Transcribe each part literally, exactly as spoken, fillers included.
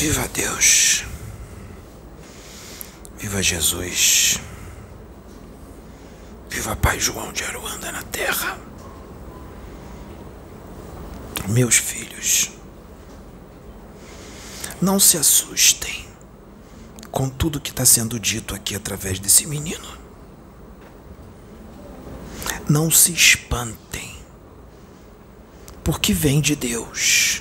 Viva Deus, viva Jesus, viva Pai João de Aruanda na terra. Meus filhos, não se assustem com tudo que está sendo dito aqui através desse menino. Não se espantem, porque vem de Deus.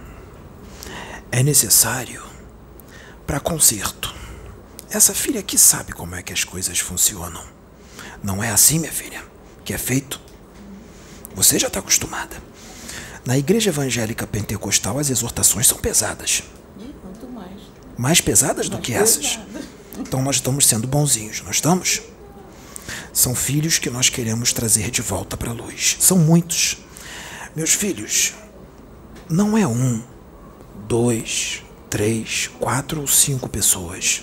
É necessário para conserto. Essa filha aqui sabe como é que as coisas funcionam. Não é assim, minha filha, que é feito? Você já está acostumada. Na igreja evangélica pentecostal, as exortações são pesadas. E quanto mais. Mais pesadas do Mais que essas. pesada. Então nós estamos sendo bonzinhos, não estamos? São filhos que nós queremos trazer de volta para a luz. São muitos. Meus filhos, não é um, dois, três, quatro ou cinco pessoas.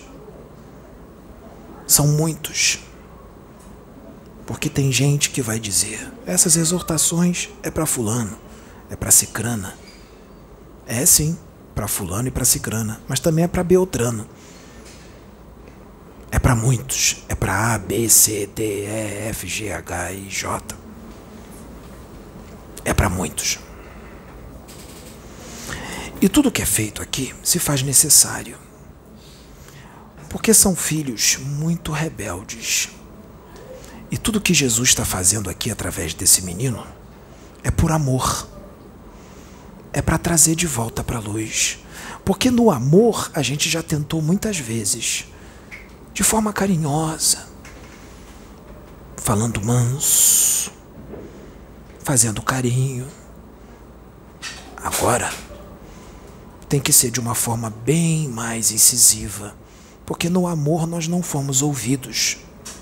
São muitos. Porque tem gente que vai dizer, essas exortações é para fulano, é para cicrana. É sim, para fulano e para cicrana, mas também é para beltrano. É para muitos, é para A, B, C, D, E, F, G, H e J. É para muitos. E tudo que é feito aqui se faz necessário. Porque são filhos muito rebeldes. E tudo que Jesus está fazendo aqui através desse menino é por amor. É para trazer de volta para a luz. Porque no amor a gente já tentou muitas vezes. De forma carinhosa. Falando manso. Fazendo carinho. Agora tem que ser de uma forma bem mais incisiva, porque no amor nós não fomos ouvidos.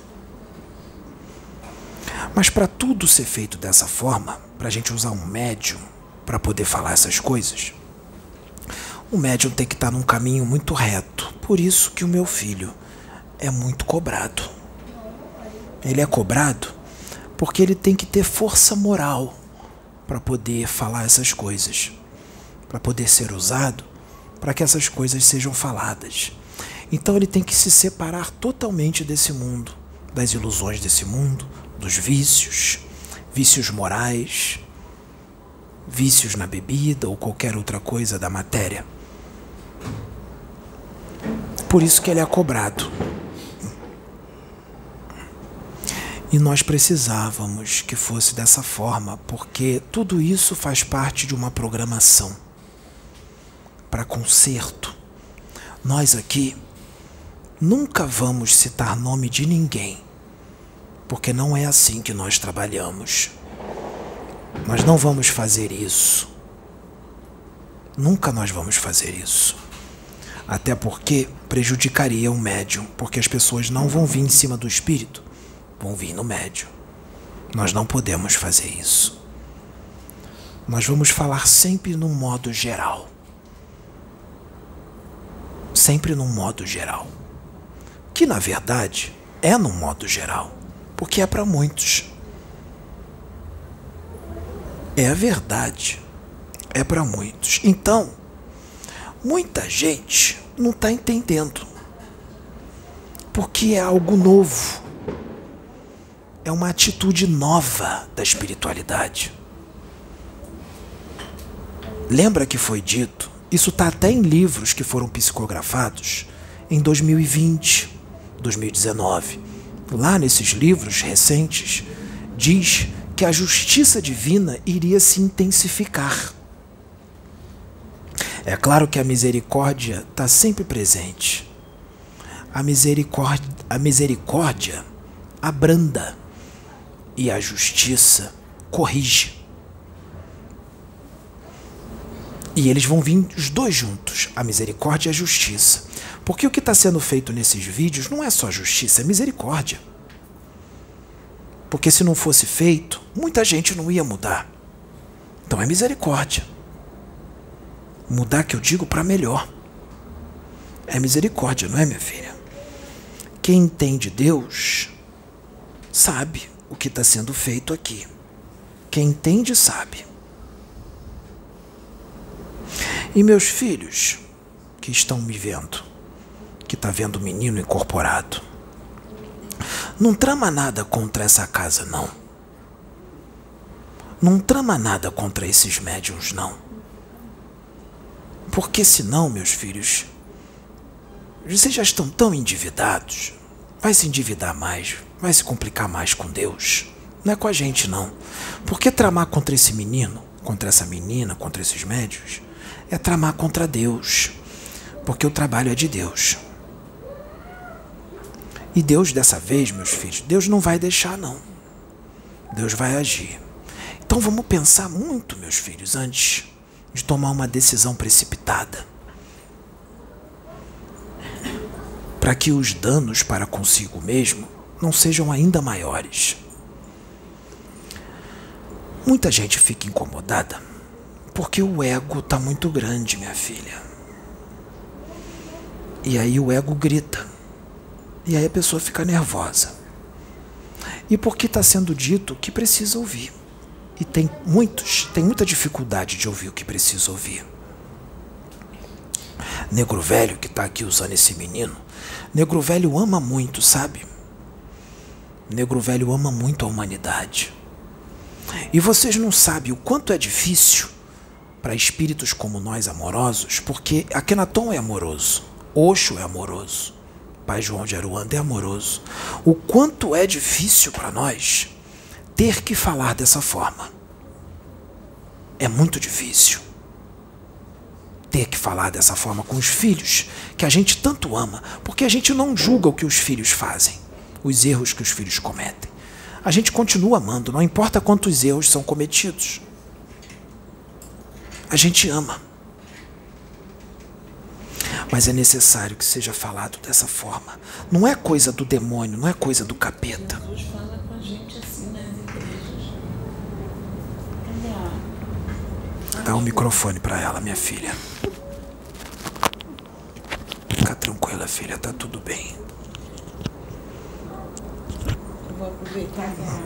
Mas para tudo ser feito dessa forma, para a gente usar um médium para poder falar essas coisas, o médium tem que estar num caminho muito reto. Por isso que o meu filho é muito cobrado. Ele é cobrado porque ele tem que ter força moral para poder falar essas coisas, para poder ser usado para que essas coisas sejam faladas. Então ele tem que se separar totalmente desse mundo, das ilusões desse mundo, dos vícios, vícios morais, vícios na bebida ou qualquer outra coisa da matéria. Por isso que ele é cobrado. E nós precisávamos que fosse dessa forma, porque tudo isso faz parte de uma programação para conserto. Nós aqui nunca vamos citar nome de ninguém, porque não é assim que nós trabalhamos. Nós não vamos fazer isso. Nunca nós vamos fazer isso. Até porque prejudicaria o médium, porque as pessoas não vão vir em cima do espírito, vão vir no médium. Nós não podemos fazer isso. Nós vamos falar sempre num modo geral. Sempre num modo geral. Que na verdade é num modo geral, porque é para muitos. É a verdade. É para muitos. Então, muita gente não está entendendo. Porque é algo novo. É uma atitude nova da espiritualidade. Lembra que foi dito, isso está até em livros que foram psicografados em dois mil e vinte, dois mil e dezenove. Lá nesses livros recentes, diz que a justiça divina iria se intensificar. É claro que a misericórdia está sempre presente. A misericórdia, a misericórdia abranda. E a justiça corrige. E eles vão vir os dois juntos, a misericórdia e a justiça. Porque o que está sendo feito nesses vídeos não é só justiça, é misericórdia. Porque se não fosse feito, muita gente não ia mudar. Então é misericórdia. Mudar, que eu digo, para melhor. É misericórdia, não é, minha filha? Quem entende Deus sabe o que está sendo feito aqui. Quem entende sabe. E meus filhos, que estão me vendo, que está vendo o menino incorporado. Não trama nada contra essa casa, não. Não trama nada contra esses médiuns, não. Porque senão, meus filhos, vocês já estão tão endividados, vai se endividar mais, vai se complicar mais com Deus. Não é com a gente, não. Porque tramar contra esse menino, contra essa menina, contra esses médiuns, é tramar contra Deus. Porque o trabalho é de Deus. E Deus, dessa vez, meus filhos, Deus não vai deixar, não. Deus vai agir. Então vamos pensar muito, meus filhos, antes de tomar uma decisão precipitada. Para que os danos para consigo mesmo não sejam ainda maiores. Muita gente fica incomodada porque o ego está muito grande, minha filha. E aí o ego grita. E aí a pessoa fica nervosa. E porque está sendo dito que precisa ouvir. E tem muitos, tem muita dificuldade de ouvir o que precisa ouvir. Negro Velho, que está aqui usando esse menino, Negro Velho ama muito, sabe? Negro Velho ama muito a humanidade. E vocês não sabem o quanto é difícil para espíritos como nós amorosos, porque Akhenaton é amoroso, Osho é amoroso, Pai João de Aruanda é amoroso. O quanto é difícil para nós ter que falar dessa forma. É muito difícil ter que falar dessa forma com os filhos, que a gente tanto ama, porque a gente não julga o que os filhos fazem, os erros que os filhos cometem. A gente continua amando, não importa quantos erros são cometidos. A gente ama. Mas é necessário que seja falado dessa forma. Não é coisa do demônio, não é coisa do capeta. Jesus fala com a gente assim nas igrejas. Cadê a... Dá o microfone para ela, minha filha. Fica tranquila, filha, tá tudo bem. Eu vou aproveitar que a...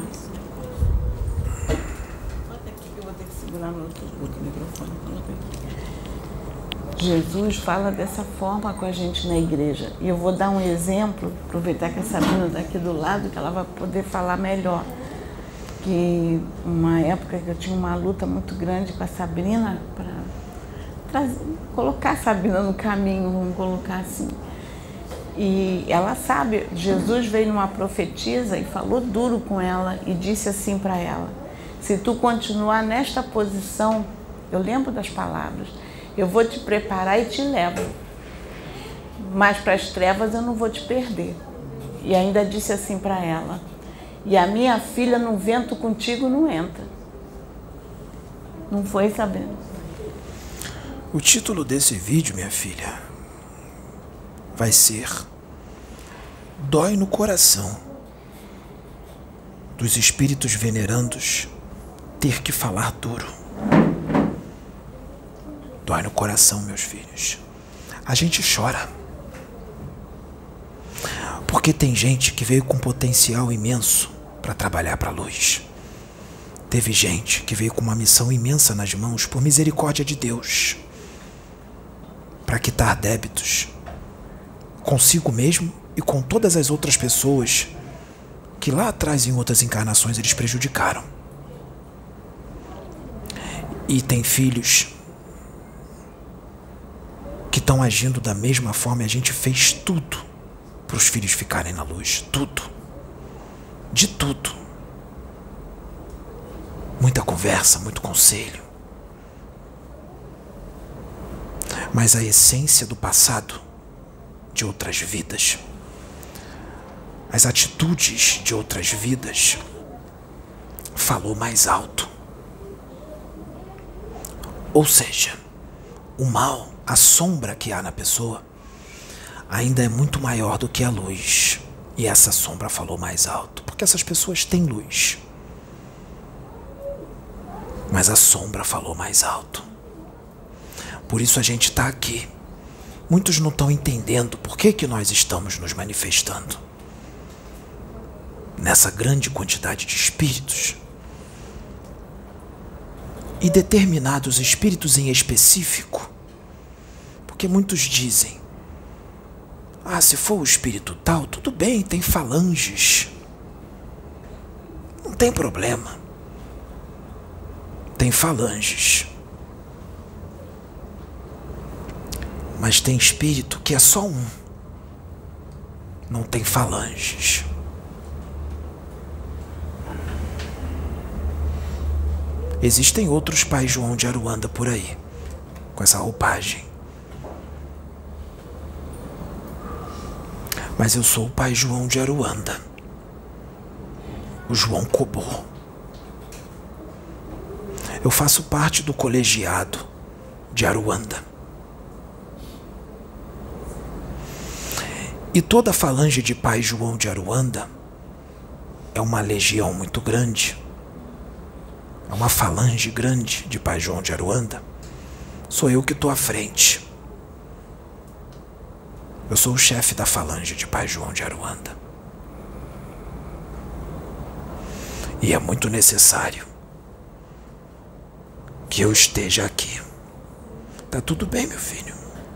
Bota aqui que eu vou ter que segurar no outro, outro microfone. Coloca aqui. Jesus fala dessa forma com a gente na igreja. E eu vou dar um exemplo, aproveitar que a Sabrina está aqui do lado, que ela vai poder falar melhor. Que uma época que eu tinha uma luta muito grande com a Sabrina para colocar a Sabrina no caminho, vamos colocar assim. E ela sabe, Jesus veio numa profetisa e falou duro com ela e disse assim para ela: se tu continuar nesta posição, eu lembro das palavras, eu vou te preparar e te levo, mas para as trevas eu não vou te perder. E ainda disse assim para ela: e a minha filha no vento contigo não entra. Não foi, Sabrina? O título desse vídeo, minha filha, vai ser Dói no Coração dos espíritos venerandos ter que falar duro. Dói no coração, meus filhos. A gente chora. Porque tem gente que veio com potencial imenso para trabalhar para a luz. Teve gente que veio com uma missão imensa nas mãos por misericórdia de Deus, para quitar débitos consigo mesmo e com todas as outras pessoas que lá atrás em outras encarnações eles prejudicaram. E tem filhos que estão agindo da mesma forma, e a gente fez tudo para os filhos ficarem na luz. Tudo. De tudo. Muita conversa, muito conselho. Mas a essência do passado, de outras vidas, as atitudes de outras vidas, falou mais alto. Ou seja, o mal, a sombra que há na pessoa, ainda é muito maior do que a luz. E essa sombra falou mais alto, porque essas pessoas têm luz. Mas a sombra falou mais alto. Por isso a gente está aqui. Muitos não estão entendendo por que que nós estamos nos manifestando nessa grande quantidade de espíritos. E determinados espíritos em específico, Porque muitos dizem: ah, se for o espírito tal, tudo bem, tem falanges. Não tem problema. Tem falanges. Mas tem espírito que é só um. Não tem falanges. Existem outros Pai João de Aruanda por aí, com essa roupagem. Mas eu sou o Pai João de Aruanda, o João Cobô. Eu faço parte do colegiado de Aruanda. E toda a falange de Pai João de Aruanda é uma legião muito grande. É uma falange grande de Pai João de Aruanda. Sou eu que estou à frente. Eu sou o chefe da falange de Pai João de Aruanda. E é muito necessário que eu esteja aqui. Tá tudo bem, meu filho?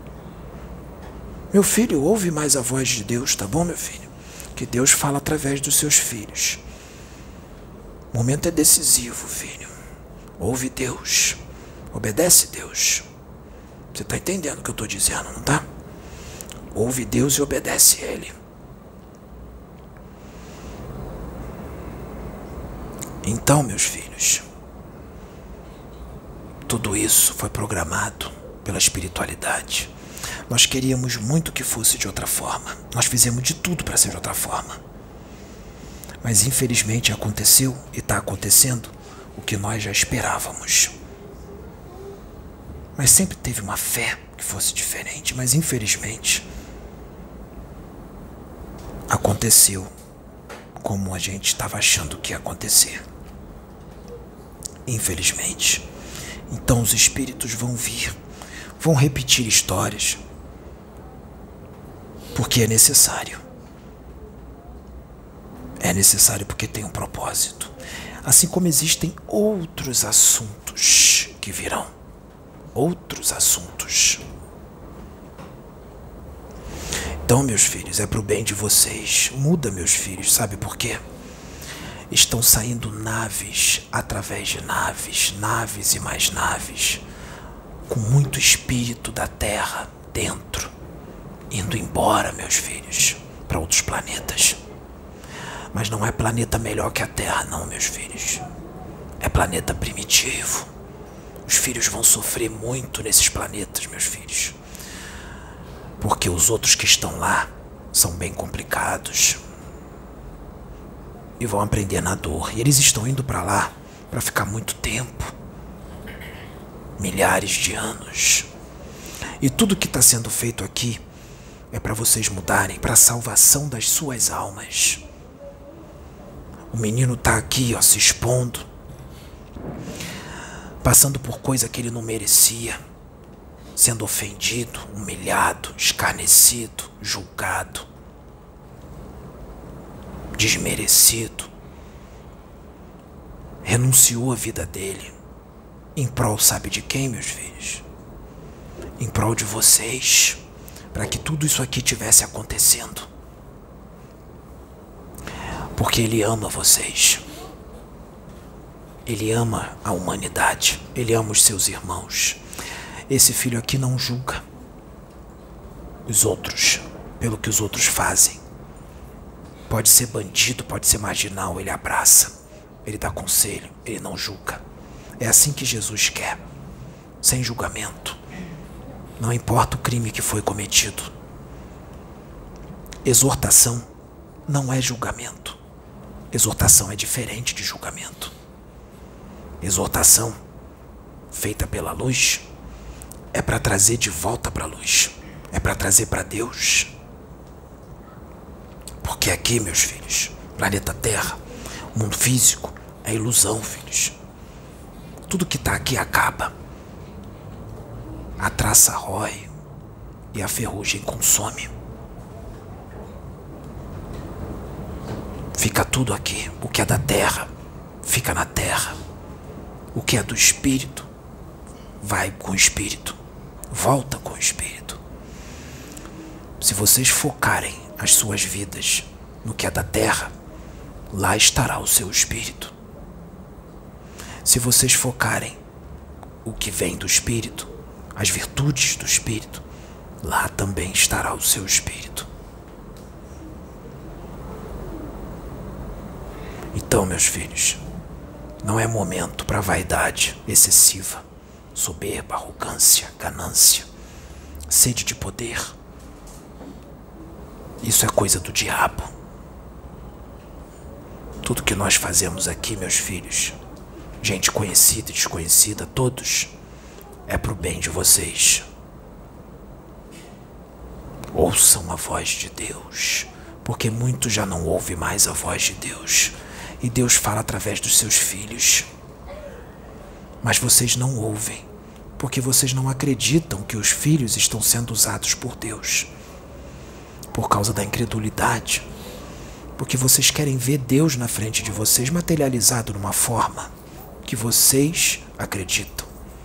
Meu filho, ouve mais a voz de Deus, tá bom, meu filho? Que Deus fala através dos seus filhos. O momento é decisivo, filho. Ouve Deus. Obedece Deus. Você tá entendendo o que eu tô dizendo, não tá? Ouve Deus e obedece Ele. Então, meus filhos, tudo isso foi programado pela espiritualidade. Nós queríamos muito que fosse de outra forma. Nós fizemos de tudo para ser de outra forma. Mas infelizmente aconteceu e está acontecendo o que nós já esperávamos. Mas sempre teve uma fé que fosse diferente. Mas infelizmente aconteceu como a gente estava achando que ia acontecer. Infelizmente. Então os espíritos vão vir, vão repetir histórias, porque é necessário. É necessário porque tem um propósito. Assim como existem outros assuntos que virão. Outros assuntos. Então, meus filhos, é pro bem de vocês. Muda, meus filhos, sabe por quê? Estão saindo naves através de naves, naves e mais naves, com muito espírito da Terra dentro, indo embora, meus filhos, para outros planetas. Mas não é planeta melhor que a Terra, não, meus filhos. É planeta primitivo. Os filhos vão sofrer muito nesses planetas, meus filhos. Porque os outros que estão lá são bem complicados. E vão aprender na dor. E eles estão indo para lá para ficar muito tempo. Milhares de anos. E tudo que está sendo feito aqui é para vocês mudarem, para a salvação das suas almas. O menino tá aqui, ó, se expondo, passando por coisa que ele não merecia, sendo ofendido, humilhado, escarnecido, julgado, desmerecido. Renunciou à vida dele em prol, sabe de quem, meus filhos? Em prol de vocês, para que tudo isso aqui tivesse acontecendo. Porque ele ama vocês. Ele ama a humanidade. Ele ama os seus irmãos. Esse filho aqui não julga os outros pelo que os outros fazem. Pode ser bandido, pode ser marginal, ele abraça, ele dá conselho, ele não julga. É assim que Jesus quer, sem julgamento. Não importa o crime que foi cometido. Exortação não é julgamento. Exortação é diferente de julgamento. Exortação, feita pela luz, é para trazer de volta para a luz. É para trazer para Deus. Porque aqui, meus filhos, planeta Terra, mundo físico, é ilusão, filhos. Tudo que está aqui acaba. A traça rói e a ferrugem consome. Fica tudo aqui. O que é da terra, fica na terra. O que é do espírito, vai com o espírito. Volta com o espírito. Se vocês focarem as suas vidas no que é da terra, lá estará o seu espírito. Se vocês focarem o que vem do espírito, as virtudes do espírito, lá também estará o seu espírito. Então, meus filhos, não é momento para vaidade excessiva, soberba, arrogância, ganância, sede de poder. Isso é coisa do diabo. Tudo que nós fazemos aqui, meus filhos, gente conhecida e desconhecida, todos, é pro bem de vocês. Ouçam a voz de Deus, porque muitos já não ouvem mais a voz de Deus. E Deus fala através dos seus filhos. Mas vocês não ouvem, porque vocês não acreditam que os filhos estão sendo usados por Deus. Por causa da incredulidade. Porque vocês querem ver Deus na frente de vocês materializado numa forma que vocês acreditam.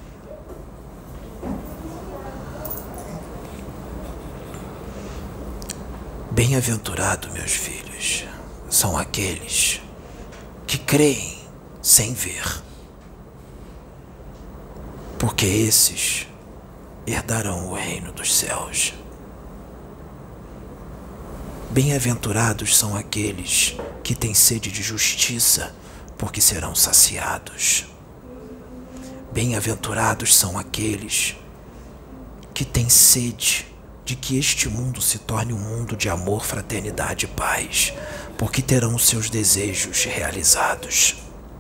Bem-aventurado, meus filhos, são aqueles que creem sem ver, porque esses herdarão o reino dos céus. Bem-aventurados são aqueles que têm sede de justiça, porque serão saciados. Bem-aventurados são aqueles que têm sede de que este mundo se torne um mundo de amor, fraternidade e paz, porque terão os seus desejos realizados.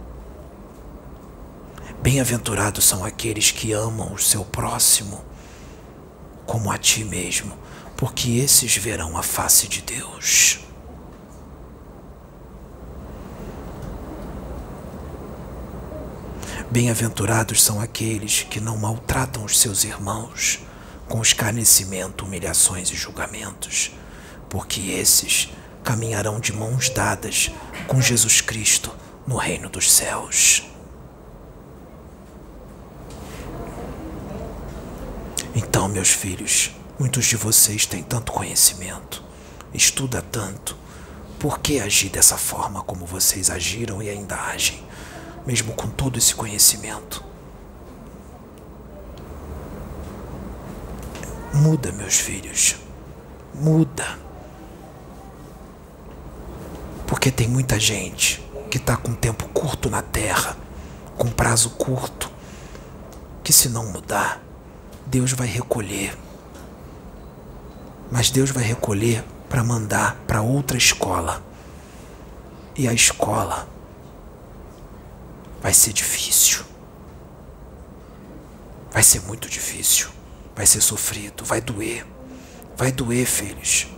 Bem-aventurados são aqueles que amam o seu próximo como a ti mesmo, porque esses verão a face de Deus. Bem-aventurados são aqueles que não maltratam os seus irmãos com escarnecimento, humilhações e julgamentos, porque esses caminharão de mãos dadas com Jesus Cristo no reino dos céus. Então, meus filhos, muitos de vocês têm tanto conhecimento, estuda tanto, por que agir dessa forma como vocês agiram e ainda agem, mesmo com todo esse conhecimento? Muda, meus filhos, muda. Porque tem muita gente que está com tempo curto na terra, com prazo curto, que se não mudar, Deus vai recolher. Mas Deus vai recolher para mandar para outra escola. E a escola vai ser difícil. Vai ser muito difícil. Vai ser sofrido, vai doer. Vai doer, filhos.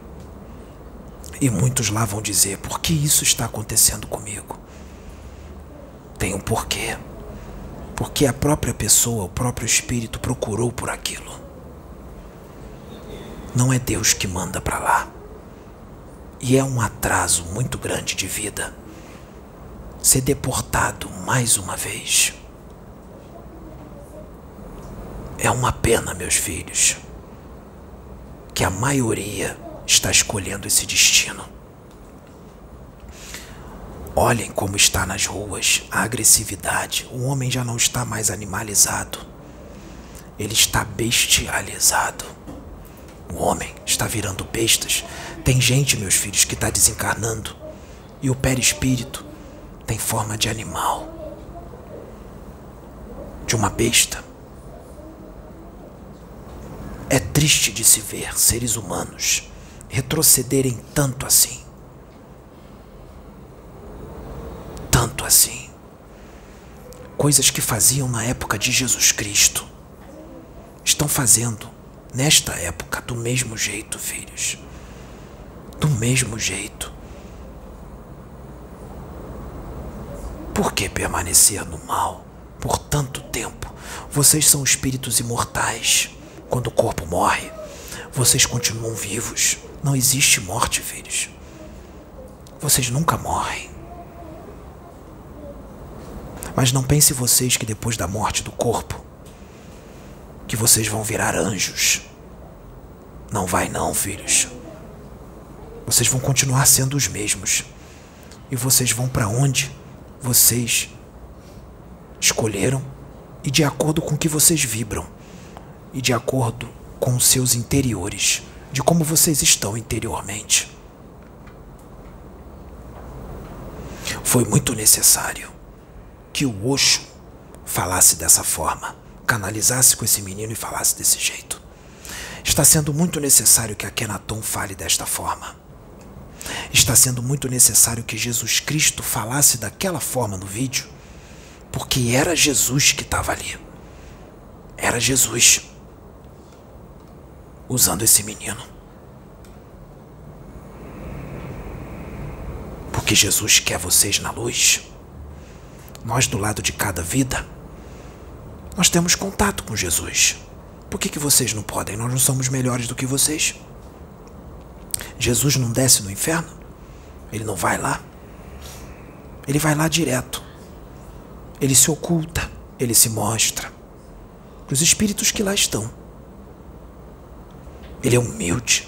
E muitos lá vão dizer, por que isso está acontecendo comigo? Tem um porquê. Porque a própria pessoa, o próprio espírito procurou por aquilo. Não é Deus que manda para lá. E é um atraso muito grande de vida ser deportado mais uma vez. É uma pena, meus filhos, que a maioria está escolhendo esse destino. Olhem como está nas ruas a agressividade. O homem já não está mais animalizado. Ele está bestializado. O homem está virando bestas. Tem gente, meus filhos, que está desencarnando. E o perispírito tem forma de animal. De uma besta. É triste de se ver seres humanos retrocederem tanto assim. Tanto assim. Coisas que faziam na época de Jesus Cristo estão fazendo nesta época do mesmo jeito, filhos. Do mesmo jeito. Por que permanecer no mal por tanto tempo? Vocês são espíritos imortais. Quando o corpo morre, vocês continuam vivos. Não existe morte, filhos. Vocês nunca morrem. Mas não pense vocês que depois da morte do corpo, que vocês vão virar anjos. Não vai não, filhos. Vocês vão continuar sendo os mesmos. E vocês vão para onde vocês escolheram e de acordo com o que vocês vibram. E de acordo com os seus interiores. De como vocês estão interiormente. Foi muito necessário que o Osho falasse dessa forma. Canalizasse com esse menino e falasse desse jeito. Está sendo muito necessário que Akhenaton fale desta forma. Está sendo muito necessário que Jesus Cristo falasse daquela forma no vídeo, porque era Jesus que estava ali. Era Jesus usando esse menino. Porque Jesus quer vocês na luz. Nós do lado de cada vida, nós temos contato com Jesus. Por que que vocês não podem? Nós não somos melhores do que vocês. Jesus não desce no inferno? Ele não vai lá? Ele vai lá direto. Ele se oculta, ele se mostra para os espíritos que lá estão. Ele é humilde.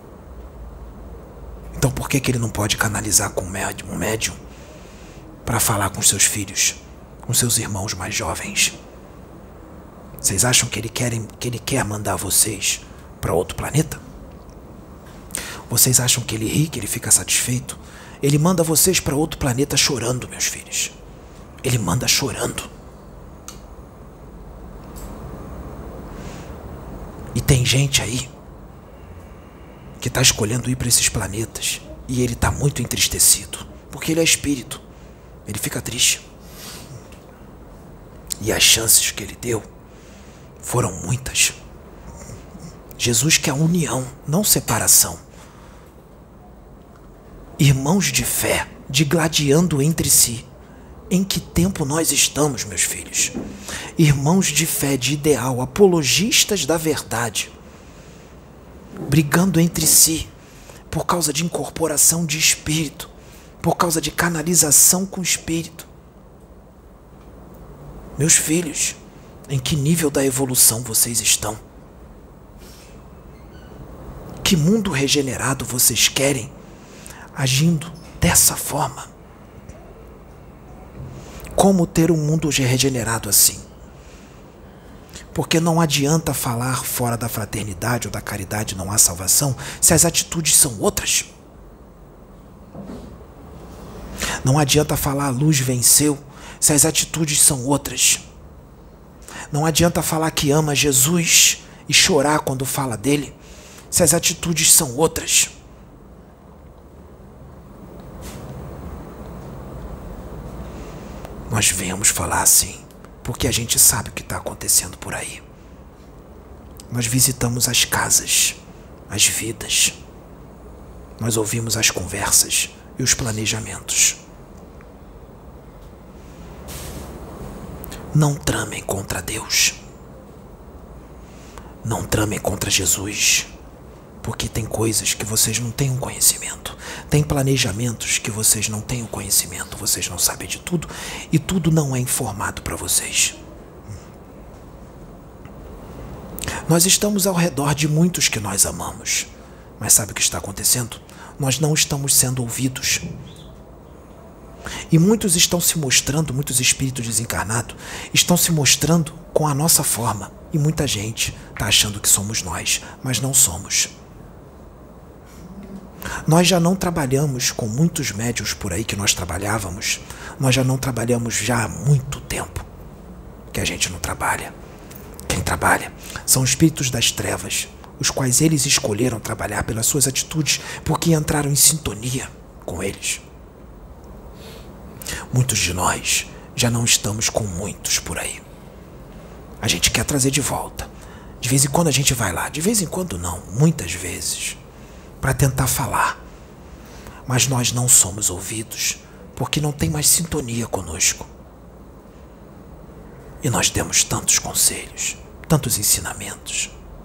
Então por que que ele não pode canalizar com um médium, um médium para falar com seus filhos, com seus irmãos mais jovens? Vocês acham que ele, querem, que ele quer mandar vocês para outro planeta? Vocês acham que ele ri, que ele fica satisfeito? Ele manda vocês para outro planeta chorando, meus filhos. Ele manda chorando. E tem gente aí que está escolhendo ir para esses planetas e ele está muito entristecido, porque ele é espírito. Ele fica triste. E as chances que ele deu foram muitas. Jesus quer união, não separação. Irmãos de fé, digladiando entre si. Em que tempo nós estamos, meus filhos? Irmãos de fé, de ideal, apologistas da verdade, brigando entre si por causa de incorporação de espírito, por causa de canalização com espírito. Meus filhos, em que nível da evolução vocês estão? Que mundo regenerado vocês querem agindo dessa forma? Como ter um mundo regenerado assim? Porque não adianta falar fora da fraternidade ou da caridade não há salvação se as atitudes são outras. Não adianta falar a luz venceu se as atitudes são outras. Não adianta falar que ama Jesus e chorar quando fala dele se as atitudes são outras. Nós viemos falar assim porque a gente sabe o que está acontecendo por aí. Nós visitamos as casas, as vidas. Nós ouvimos as conversas e os planejamentos. Não tramem contra Deus. Não tramem contra Jesus. Porque tem coisas que vocês não têm um conhecimento. Tem planejamentos que vocês não têm um conhecimento. Vocês não sabem de tudo. E tudo não é informado para vocês. Nós estamos ao redor de muitos que nós amamos. Mas sabe o que está acontecendo? Nós não estamos sendo ouvidos. E muitos estão se mostrando, muitos espíritos desencarnados, estão se mostrando com a nossa forma. E muita gente está achando que somos nós, mas não somos. Nós já não trabalhamos com muitos médiuns por aí que nós trabalhávamos. Nós já não trabalhamos já há muito tempo que a gente não trabalha. Quem trabalha são espíritos das trevas, os quais eles escolheram trabalhar pelas suas atitudes, porque entraram em sintonia com eles. Muitos de nós já não estamos com muitos por aí. A gente quer trazer de volta. De vez em quando a gente vai lá, de vez em quando não, muitas vezes, para tentar falar. Mas nós não somos ouvidos, porque não tem mais sintonia conosco. E nós demos tantos conselhos, tantos ensinamentos.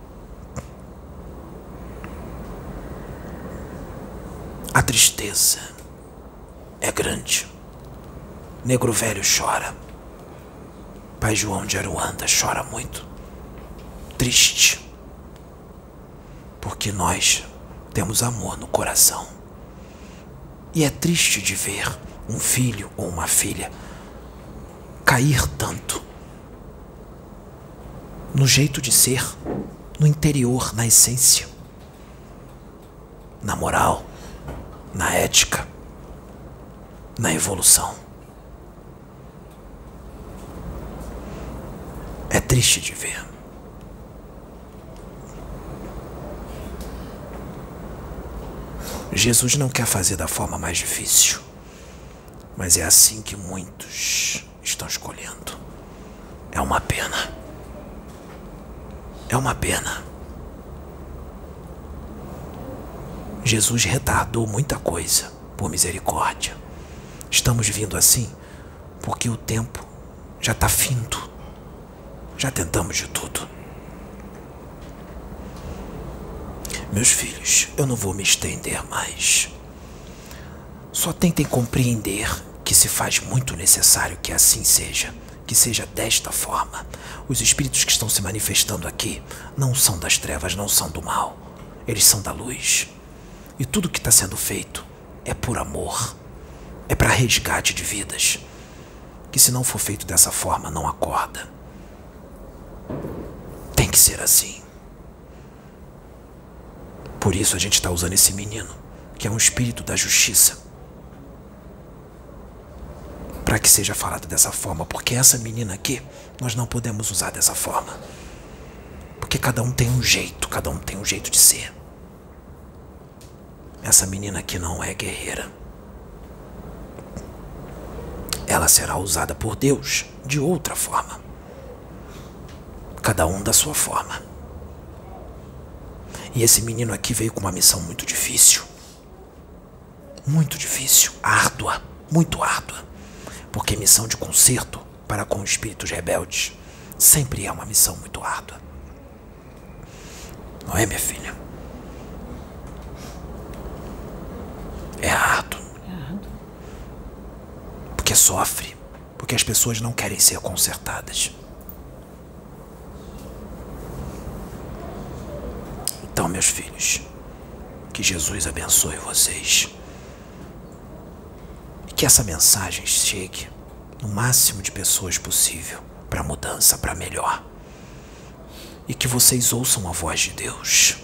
A tristeza é grande. Negro velho chora. Pai João de Aruanda chora muito. Triste. porque nós temos amor no coração. E é triste de ver um filho ou uma filha cair tanto no jeito de ser, no interior, na essência, na moral, na ética, na evolução. É triste de ver. Jesus não quer fazer da forma mais difícil, mas é assim que muitos estão escolhendo. É uma pena. É uma pena. Jesus retardou muita coisa por misericórdia. Estamos vindo assim porque o tempo já está findo. Já tentamos de tudo. Meus filhos, eu não vou me estender mais. Só tentem compreender que se faz muito necessário que assim seja, que seja desta forma. Os espíritos que estão se manifestando aqui não são das trevas, não são do mal. Eles são da luz. E tudo que está sendo feito é por amor. É para resgate de vidas. Que se não for feito dessa forma, não acorda. Tem que ser assim. Por isso a gente está usando esse menino, que é um espírito da justiça, para que seja falado dessa forma, porque essa menina aqui, nós não podemos usar dessa forma. Porque cada um tem um jeito, cada um tem um jeito de ser. Essa menina aqui não é guerreira. Ela será usada por Deus de outra forma. Cada um da sua forma. E esse menino aqui veio com uma missão muito difícil. Muito difícil, árdua, muito árdua. Porque missão de conserto para com espíritos rebeldes sempre é uma missão muito árdua. Não é, minha filha? É árduo. É árduo. Porque sofre. Porque as pessoas não querem ser consertadas. Então, meus filhos, que Jesus abençoe vocês. E que essa mensagem chegue no máximo de pessoas possível para mudança, para melhor. E que vocês ouçam a voz de Deus.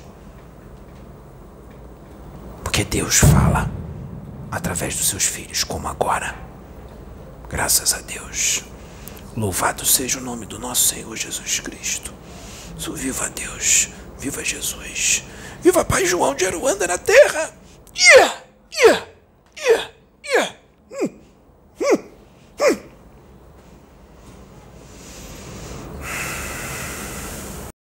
Porque Deus fala através dos seus filhos, como agora. Graças a Deus. Louvado seja o nome do nosso Senhor Jesus Cristo. Viva Deus. Viva Jesus! Viva Pai João de Aruanda na terra! Yeah! Yeah!